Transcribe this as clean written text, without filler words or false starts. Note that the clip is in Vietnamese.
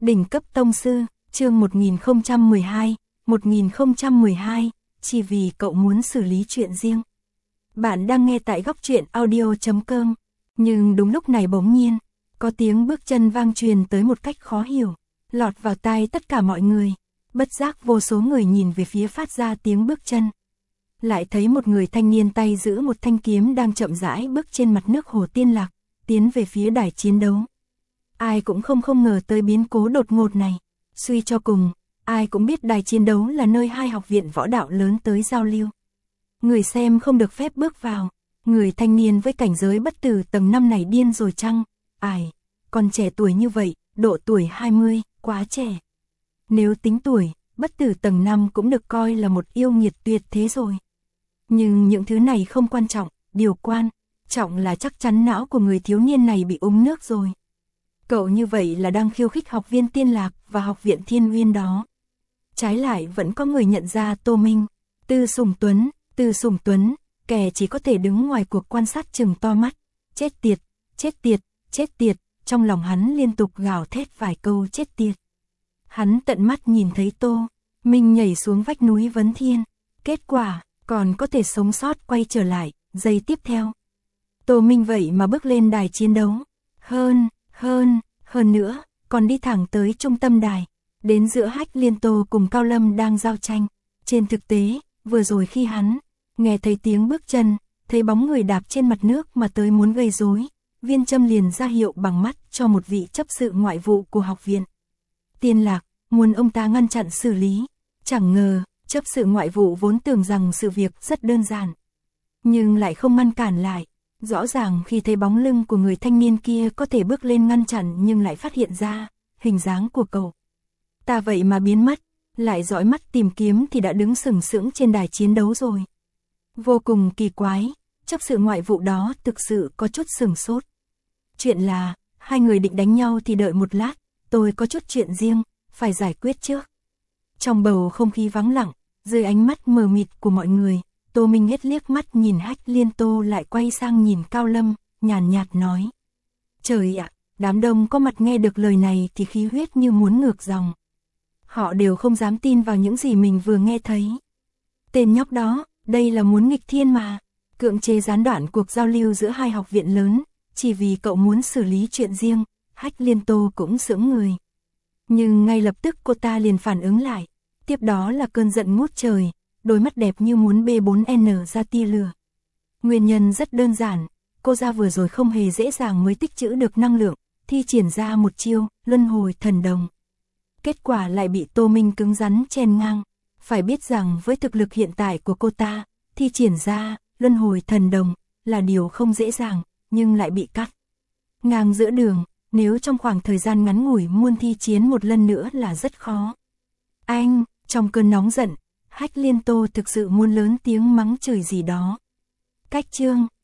Đỉnh cấp tông sư, chương 1012, chỉ vì cậu muốn xử lý chuyện riêng. Bạn đang nghe tại góc truyện audio.com, nhưng đúng lúc này bỗng nhiên, có tiếng bước chân vang truyền tới một cách khó hiểu, lọt vào tai tất cả mọi người. Bất giác vô số người nhìn về phía phát ra tiếng bước chân. Lại thấy một người thanh niên tay giữ một thanh kiếm đang chậm rãi bước trên mặt nước Hồ Tiên Lạc, tiến về phía đài chiến đấu. Ai cũng không ngờ tới biến cố đột ngột này. Suy cho cùng, ai cũng biết đài chiến đấu là nơi hai học viện võ đạo lớn tới giao lưu. Người xem không được phép bước vào. Người thanh niên với cảnh giới bất tử tầng 5 này điên rồi chăng? Ai, còn trẻ tuổi như vậy, độ tuổi 20, quá trẻ. Nếu tính tuổi, bất tử tầng 5 cũng được coi là một yêu nghiệt tuyệt thế rồi. Nhưng những thứ này không quan trọng, điều quan trọng là chắc chắn não của người thiếu niên này bị úng nước rồi. Cậu như vậy là đang khiêu khích học viên Tiên Lạc và học viện Thiên Uyên đó. Trái lại vẫn có người nhận ra Tô Minh, Tư Sùng Tuấn, kẻ chỉ có thể đứng ngoài cuộc quan sát chừng to mắt. Chết tiệt, trong lòng hắn liên tục gào thét vài câu chết tiệt. Hắn tận mắt nhìn thấy Tô Minh nhảy xuống vách núi Vấn Thiên, kết quả còn có thể sống sót quay trở lại. Giây tiếp theo, Tô Minh vậy mà bước lên đài chiến đấu. Hơn nữa, còn đi thẳng tới trung tâm đài, đến giữa Hách Liên Tô cùng Cao Lâm đang giao tranh. Trên thực tế, vừa rồi khi hắn nghe thấy tiếng bước chân, thấy bóng người đạp trên mặt nước mà tới muốn gây rối, Viên Châm liền ra hiệu bằng mắt cho một vị chấp sự ngoại vụ của học viện Tiên Lạc, muốn ông ta ngăn chặn xử lý. Chẳng ngờ, chấp sự ngoại vụ vốn tưởng rằng sự việc rất đơn giản, nhưng lại không ngăn cản lại. Rõ ràng khi thấy bóng lưng của người thanh niên kia có thể bước lên ngăn chặn, nhưng lại phát hiện ra hình dáng của cậu ta vậy mà biến mất, lại dõi mắt tìm kiếm thì đã đứng sừng sững trên đài chiến đấu rồi. Vô cùng kỳ quái, chấp sự ngoại vụ đó thực sự có chút sửng sốt. Chuyện là, hai người định đánh nhau thì đợi một lát, tôi có chút chuyện riêng, phải giải quyết trước. Trong bầu không khí vắng lặng, dưới ánh mắt mờ mịt của mọi người, Tô Minh hết liếc mắt nhìn Hách Liên Tô lại quay sang nhìn Cao Lâm, nhàn nhạt nói. Trời ạ, đám đông có mặt nghe được lời này thì khí huyết như muốn ngược dòng. Họ đều không dám tin vào những gì mình vừa nghe thấy. Tên nhóc đó, đây là muốn nghịch thiên mà. Cưỡng chế gián đoạn cuộc giao lưu giữa hai học viện lớn, chỉ vì cậu muốn xử lý chuyện riêng. Hách Liên Tô cũng sững người. Nhưng ngay lập tức cô ta liền phản ứng lại. Tiếp đó là cơn giận ngút trời, đôi mắt đẹp như muốn B4N ra tia lửa. Nguyên nhân rất đơn giản, cô ra vừa rồi không hề dễ dàng mới tích trữ được năng lượng, thi triển ra một chiêu, luân hồi thần đồng. Kết quả lại bị Tô Minh cứng rắn chen ngang. Phải biết rằng với thực lực hiện tại của cô ta, thi triển ra, luân hồi thần đồng, là điều không dễ dàng, nhưng lại bị cắt ngang giữa đường. Nếu trong khoảng thời gian ngắn ngủi muốn thi chiến một lần nữa là rất khó. Anh, trong cơn nóng giận, Hách Liên Tô thực sự muốn lớn tiếng mắng chửi gì đó. Cách chương